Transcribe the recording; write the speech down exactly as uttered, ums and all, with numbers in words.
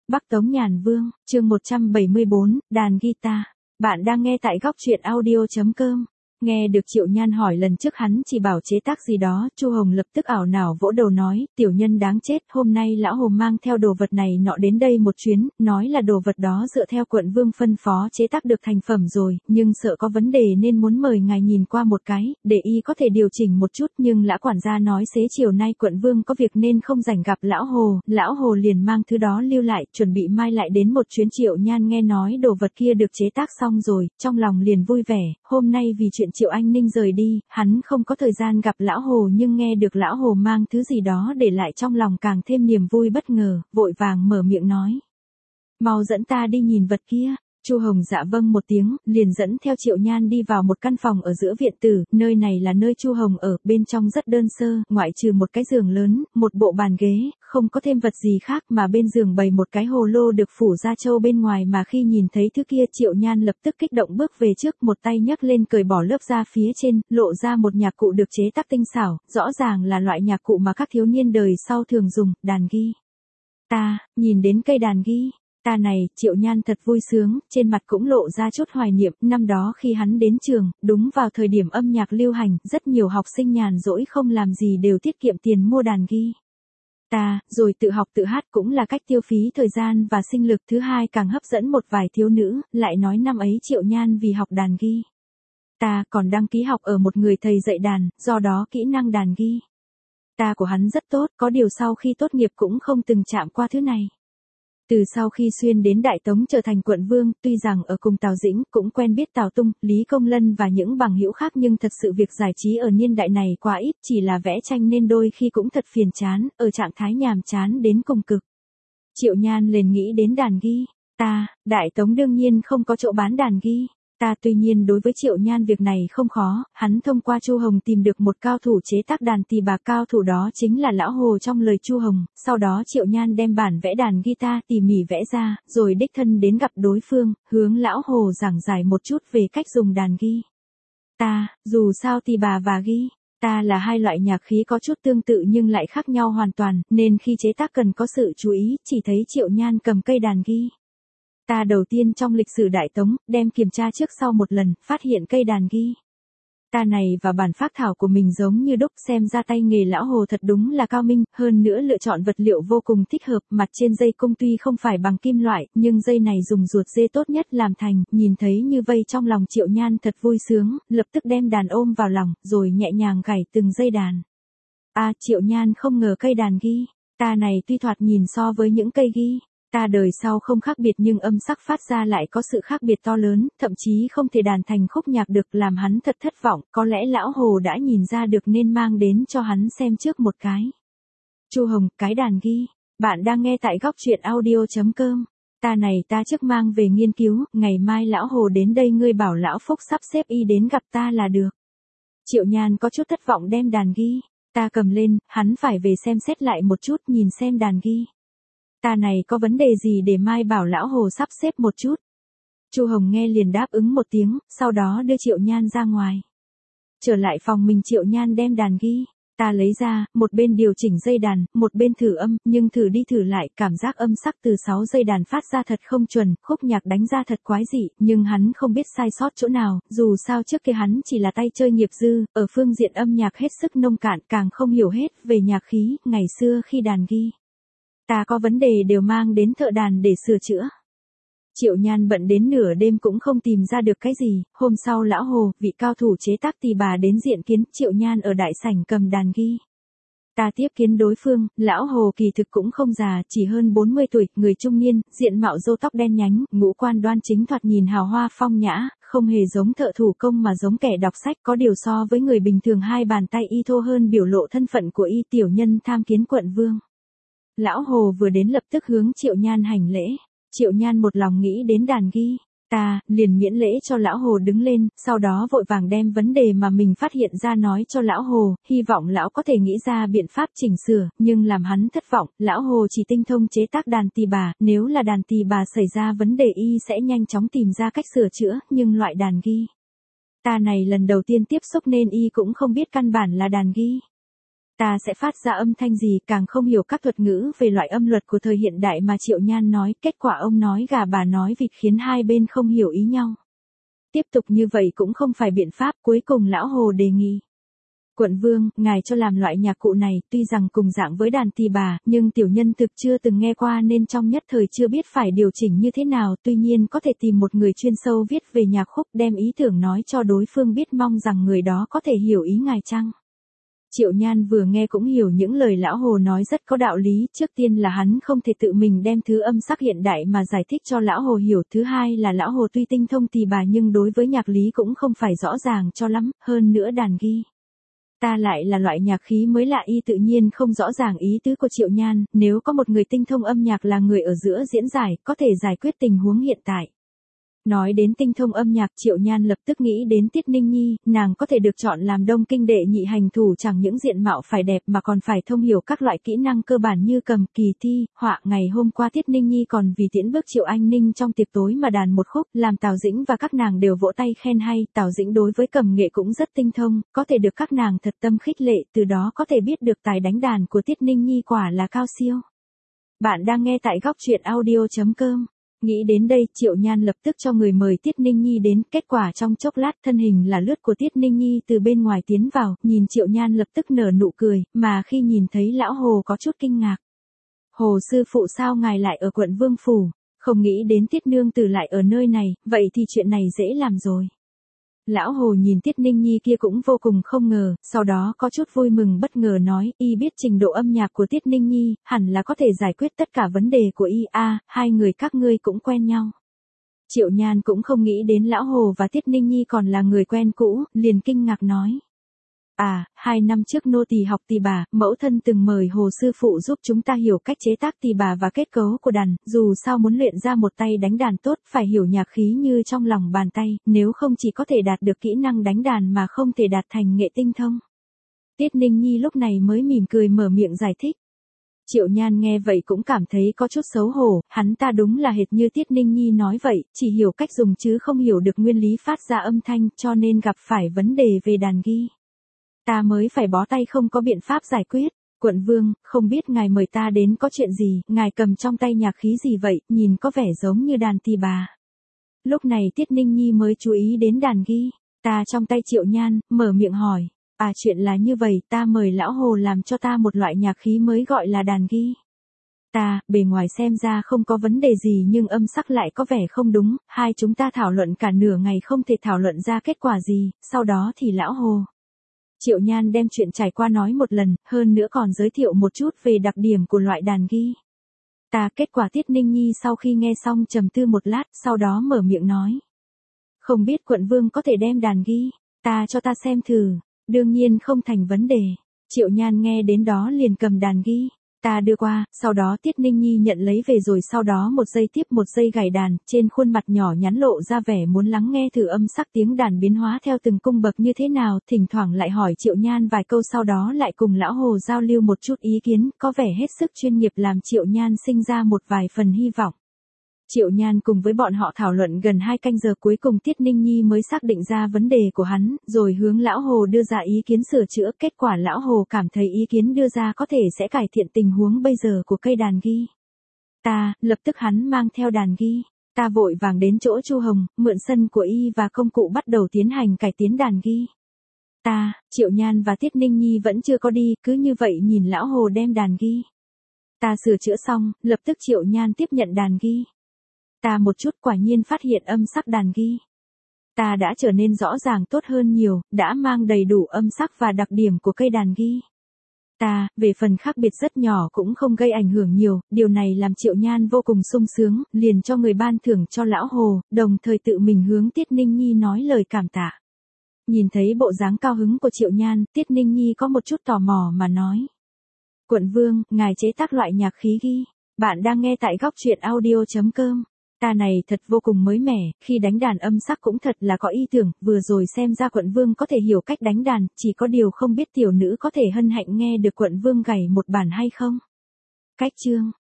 Bắc Tống Nhàn Vương, chương một trăm bảy mươi bốn, đàn guitar. Bạn đang nghe tại góc truyện audio chấm com. Nghe được Triệu Nhan hỏi lần trước hắn chỉ bảo chế tác gì đó, Chu Hồng lập tức ảo não vỗ đầu nói, tiểu nhân đáng chết, hôm nay lão Hồ mang theo đồ vật này nọ đến đây một chuyến, nói là đồ vật đó dựa theo quận vương phân phó chế tác được thành phẩm rồi, nhưng sợ có vấn đề nên muốn mời ngài nhìn qua một cái, để y có thể điều chỉnh một chút, nhưng lã quản gia nói xế chiều nay quận vương có việc nên không rảnh gặp lão Hồ, lão Hồ liền mang thứ đó lưu lại, chuẩn bị mai lại đến một chuyến. Triệu Nhan nghe nói đồ vật kia được chế tác xong rồi, trong lòng liền vui vẻ, hôm nay vì chuyện Triệu Anh Ninh rời đi, hắn không có thời gian gặp lão Hồ nhưng nghe được lão Hồ mang thứ gì đó để lại trong lòng càng thêm niềm vui bất ngờ, vội vàng mở miệng nói. Mau dẫn ta đi nhìn vật kia. Chu Hồng dạ vâng một tiếng, liền dẫn theo Triệu Nhan đi vào một căn phòng ở giữa viện tử, nơi này là nơi Chu Hồng ở, bên trong rất đơn sơ, ngoại trừ một cái giường lớn, một bộ bàn ghế, không có thêm vật gì khác mà bên giường bày một cái hồ lô được phủ da trâu bên ngoài mà khi nhìn thấy thứ kia Triệu Nhan lập tức kích động bước về trước, một tay nhấc lên cởi bỏ lớp da phía trên, lộ ra một nhạc cụ được chế tác tinh xảo, rõ ràng là loại nhạc cụ mà các thiếu niên đời sau thường dùng, đàn ghi. Ta, nhìn đến cây đàn ghi. Ta này, Triệu Nhan thật vui sướng, trên mặt cũng lộ ra chút hoài niệm, năm đó khi hắn đến trường, đúng vào thời điểm âm nhạc lưu hành, rất nhiều học sinh nhàn rỗi không làm gì đều tiết kiệm tiền mua đàn ghi. Ta, rồi tự học tự hát cũng là cách tiêu phí thời gian và sinh lực. Thứ hai càng hấp dẫn một vài thiếu nữ, lại nói năm ấy Triệu Nhan vì học đàn ghi. Ta còn đăng ký học ở một người thầy dạy đàn, do đó kỹ năng đàn ghi. Ta của hắn rất tốt, có điều sau khi tốt nghiệp cũng không từng chạm qua thứ này. Từ sau khi xuyên đến Đại Tống trở thành quận vương, tuy rằng ở cùng Tào Dĩnh cũng quen biết Tào Tung, Lý Công Lân và những bằng hữu khác nhưng thật sự việc giải trí ở niên đại này quá ít, chỉ là vẽ tranh nên đôi khi cũng thật phiền chán, ở trạng thái nhàm chán đến cùng cực. Triệu Nhan liền nghĩ đến đàn ghi. Ta, Đại Tống đương nhiên không có chỗ bán đàn ghi. Ta tuy nhiên đối với Triệu Nhan việc này không khó, hắn thông qua Chu Hồng tìm được một cao thủ chế tác đàn tỳ bà, cao thủ đó chính là lão Hồ trong lời Chu Hồng, sau đó Triệu Nhan đem bản vẽ đàn guitar tỉ mỉ vẽ ra, rồi đích thân đến gặp đối phương, hướng lão Hồ giảng giải một chút về cách dùng đàn ghi. Ta, dù sao tỳ bà và ghi, ta là hai loại nhạc khí có chút tương tự nhưng lại khác nhau hoàn toàn, nên khi chế tác cần có sự chú ý, chỉ thấy Triệu Nhan cầm cây đàn ghi. Ta đầu tiên trong lịch sử Đại Tống, đem kiểm tra trước sau một lần, phát hiện cây đàn ghi. Ta này và bản phác thảo của mình giống như đúc, xem ra tay nghề lão Hồ thật đúng là cao minh, hơn nữa lựa chọn vật liệu vô cùng thích hợp, mặt trên dây cung tuy không phải bằng kim loại, nhưng dây này dùng ruột dê tốt nhất làm thành, nhìn thấy như vây trong lòng Triệu Nhan thật vui sướng, lập tức đem đàn ôm vào lòng, rồi nhẹ nhàng gảy từng dây đàn. À, Triệu Nhan không ngờ cây đàn ghi, ta này tuy thoạt nhìn so với những cây ghi. Ta đời sau không khác biệt nhưng âm sắc phát ra lại có sự khác biệt to lớn, thậm chí không thể đàn thành khúc nhạc được, làm hắn thật thất vọng, có lẽ lão Hồ đã nhìn ra được nên mang đến cho hắn xem trước một cái. Chu Hồng, cái đàn ghi, bạn đang nghe tại góc truyện audio chấm com. Ta này ta trước mang về nghiên cứu, ngày mai lão Hồ đến đây ngươi bảo lão Phúc sắp xếp y đến gặp ta là được. Triệu Nhan có chút thất vọng đem đàn ghi, ta cầm lên, hắn phải về xem xét lại một chút nhìn xem đàn ghi. Ta này có vấn đề gì để mai bảo lão Hồ sắp xếp một chút. Chu Hồng nghe liền đáp ứng một tiếng, sau đó đưa Triệu Nhan ra ngoài. Trở lại phòng mình Triệu Nhan đem đàn ghi. Ta lấy ra, một bên điều chỉnh dây đàn, một bên thử âm, nhưng thử đi thử lại, cảm giác âm sắc từ sáu dây đàn phát ra thật không chuẩn, khúc nhạc đánh ra thật quái dị, nhưng hắn không biết sai sót chỗ nào, dù sao trước kia hắn chỉ là tay chơi nghiệp dư, ở phương diện âm nhạc hết sức nông cạn, càng không hiểu hết về nhạc khí, ngày xưa khi đàn ghi. Ta có vấn đề đều mang đến thợ đàn để sửa chữa. Triệu Nhan bận đến nửa đêm cũng không tìm ra được cái gì, hôm sau lão Hồ, vị cao thủ chế tác tỳ bà đến diện kiến, Triệu Nhan ở đại sảnh cầm đàn ghi. Ta tiếp kiến đối phương, lão Hồ kỳ thực cũng không già, chỉ hơn bốn mươi tuổi, người trung niên, diện mạo râu tóc đen nhánh, ngũ quan đoan chính thoạt nhìn hào hoa phong nhã, không hề giống thợ thủ công mà giống kẻ đọc sách, có điều so với người bình thường hai bàn tay y thô hơn biểu lộ thân phận của y. Tiểu nhân tham kiến quận vương. Lão Hồ vừa đến lập tức hướng Triệu Nhan hành lễ. Triệu Nhan một lòng nghĩ đến đàn ghi. Ta, liền miễn lễ cho lão Hồ đứng lên, sau đó vội vàng đem vấn đề mà mình phát hiện ra nói cho lão Hồ, hy vọng lão có thể nghĩ ra biện pháp chỉnh sửa, nhưng làm hắn thất vọng, lão Hồ chỉ tinh thông chế tác đàn tỳ bà, nếu là đàn tỳ bà xảy ra vấn đề y sẽ nhanh chóng tìm ra cách sửa chữa, nhưng loại đàn ghi. Ta này lần đầu tiên tiếp xúc nên y cũng không biết căn bản là đàn ghi. Ta sẽ phát ra âm thanh gì, càng không hiểu các thuật ngữ về loại âm luật của thời hiện đại mà Triệu Nhan nói, kết quả ông nói gà bà nói vịt khiến hai bên không hiểu ý nhau. Tiếp tục như vậy cũng không phải biện pháp, cuối cùng lão Hồ đề nghị. Quận vương, ngài cho làm loại nhạc cụ này, tuy rằng cùng dạng với đàn tỳ bà, nhưng tiểu nhân thực chưa từng nghe qua nên trong nhất thời chưa biết phải điều chỉnh như thế nào, tuy nhiên có thể tìm một người chuyên sâu viết về nhạc khúc đem ý tưởng nói cho đối phương biết, mong rằng người đó có thể hiểu ý ngài chăng. Triệu Nhan vừa nghe cũng hiểu những lời lão Hồ nói rất có đạo lý, trước tiên là hắn không thể tự mình đem thứ âm sắc hiện đại mà giải thích cho lão Hồ hiểu, thứ hai là lão Hồ tuy tinh thông tỳ bà nhưng đối với nhạc lý cũng không phải rõ ràng cho lắm, hơn nữa đàn ghi ta lại là loại nhạc khí mới lạ, y tự nhiên không rõ ràng ý tứ của Triệu Nhan, nếu có một người tinh thông âm nhạc là người ở giữa diễn giải, có thể giải quyết tình huống hiện tại. Nói đến tinh thông âm nhạc, Triệu Nhan lập tức nghĩ đến Tiết Ninh Nhi, nàng có thể được chọn làm Đông Kinh đệ nhị hành thủ chẳng những diện mạo phải đẹp mà còn phải thông hiểu các loại kỹ năng cơ bản như cầm, kỳ thi, họa. Ngày hôm qua Tiết Ninh Nhi còn vì tiễn bước Triệu Anh Ninh trong tiệc tối mà đàn một khúc, làm Tào Dĩnh và các nàng đều vỗ tay khen hay, Tào Dĩnh đối với cầm nghệ cũng rất tinh thông, có thể được các nàng thật tâm khích lệ, từ đó có thể biết được tài đánh đàn của Tiết Ninh Nhi quả là cao siêu. Bạn đang nghe tại góc truyện audio chấm com. Nghĩ đến đây, Triệu Nhan lập tức cho người mời Tiết Ninh Nhi đến, kết quả trong chốc lát thân hình là lướt của Tiết Ninh Nhi từ bên ngoài tiến vào, nhìn Triệu Nhan lập tức nở nụ cười, mà khi nhìn thấy lão Hồ có chút kinh ngạc. Hồ sư phụ, sao ngài lại ở quận Vương Phủ, không nghĩ đến Tiết nương tử lại ở nơi này, vậy thì chuyện này dễ làm rồi. Lão Hồ nhìn Tiết Ninh Nhi kia cũng vô cùng không ngờ, sau đó có chút vui mừng bất ngờ nói, y biết trình độ âm nhạc của Tiết Ninh Nhi, hẳn là có thể giải quyết tất cả vấn đề của y. A, hai người các ngươi cũng quen nhau. Triệu Nhan cũng không nghĩ đến Lão Hồ và Tiết Ninh Nhi còn là người quen cũ, liền kinh ngạc nói. À, hai năm trước nô tỳ học tỳ bà, mẫu thân từng mời Hồ sư phụ giúp chúng ta hiểu cách chế tác tỳ bà và kết cấu của đàn, dù sao muốn luyện ra một tay đánh đàn tốt, phải hiểu nhạc khí như trong lòng bàn tay, nếu không chỉ có thể đạt được kỹ năng đánh đàn mà không thể đạt thành nghệ tinh thông. Tiết Ninh Nhi lúc này mới mỉm cười mở miệng giải thích. Triệu Nhan nghe vậy cũng cảm thấy có chút xấu hổ, hắn ta đúng là hệt như Tiết Ninh Nhi nói vậy, chỉ hiểu cách dùng chứ không hiểu được nguyên lý phát ra âm thanh, cho nên gặp phải vấn đề về đàn ghi ta mới phải bó tay không có biện pháp giải quyết. Quận vương, không biết ngài mời ta đến có chuyện gì, ngài cầm trong tay nhạc khí gì vậy, nhìn có vẻ giống như đàn tỳ bà. Lúc này Tiết Ninh Nhi mới chú ý đến đàn ghi ta trong tay Triệu Nhan, mở miệng hỏi. À, chuyện là như vậy, ta mời lão Hồ làm cho ta một loại nhạc khí mới gọi là đàn ghi ta, bề ngoài xem ra không có vấn đề gì nhưng âm sắc lại có vẻ không đúng, hai chúng ta thảo luận cả nửa ngày không thể thảo luận ra kết quả gì, sau đó thì lão Hồ. Triệu Nhan đem chuyện trải qua nói một lần, hơn nữa còn giới thiệu một chút về đặc điểm của loại đàn ghi ta. Kết quả Tiết Ninh Nhi sau khi nghe xong trầm tư một lát, sau đó mở miệng nói. Không biết quận vương có thể đem đàn ghi ta cho ta xem thử, đương nhiên không thành vấn đề. Triệu Nhan nghe đến đó liền cầm đàn ghi ta đưa qua, sau đó Tiết Ninh Nhi nhận lấy về rồi sau đó một giây tiếp một giây gảy đàn, trên khuôn mặt nhỏ nhắn lộ ra vẻ muốn lắng nghe thử âm sắc tiếng đàn biến hóa theo từng cung bậc như thế nào, thỉnh thoảng lại hỏi Triệu Nhan vài câu sau đó lại cùng lão Hồ giao lưu một chút ý kiến, có vẻ hết sức chuyên nghiệp làm Triệu Nhan sinh ra một vài phần hy vọng. Triệu Nhan cùng với bọn họ thảo luận gần hai canh giờ, cuối cùng Tiết Ninh Nhi mới xác định ra vấn đề của hắn, rồi hướng lão Hồ đưa ra ý kiến sửa chữa, kết quả lão Hồ cảm thấy ý kiến đưa ra có thể sẽ cải thiện tình huống bây giờ của cây đàn ghi ta, lập tức hắn mang theo đàn ghi ta vội vàng đến chỗ Chu Hồng, mượn sân của y và công cụ bắt đầu tiến hành cải tiến đàn ghi ta. Triệu Nhan và Tiết Ninh Nhi vẫn chưa có đi, cứ như vậy nhìn lão Hồ đem đàn ghi ta sửa chữa xong, lập tức Triệu Nhan tiếp nhận đàn ghi ta một chút, quả nhiên phát hiện âm sắc đàn ghi ta đã trở nên rõ ràng tốt hơn nhiều, đã mang đầy đủ âm sắc và đặc điểm của cây đàn ghi ta, về phần khác biệt rất nhỏ cũng không gây ảnh hưởng nhiều, điều này làm Triệu Nhan vô cùng sung sướng, liền cho người ban thưởng cho lão Hồ, đồng thời tự mình hướng Tiết Ninh Nhi nói lời cảm tạ. Nhìn thấy bộ dáng cao hứng của Triệu Nhan, Tiết Ninh Nhi có một chút tò mò mà nói. Quận vương, ngài chế tác loại nhạc khí ghi bạn đang nghe tại góc truyện audio chấm com. Ta này thật vô cùng mới mẻ, khi đánh đàn âm sắc cũng thật là có ý tưởng, vừa rồi xem ra quận vương có thể hiểu cách đánh đàn, chỉ có điều không biết tiểu nữ có thể hân hạnh nghe được quận vương gảy một bản hay không. Cách chương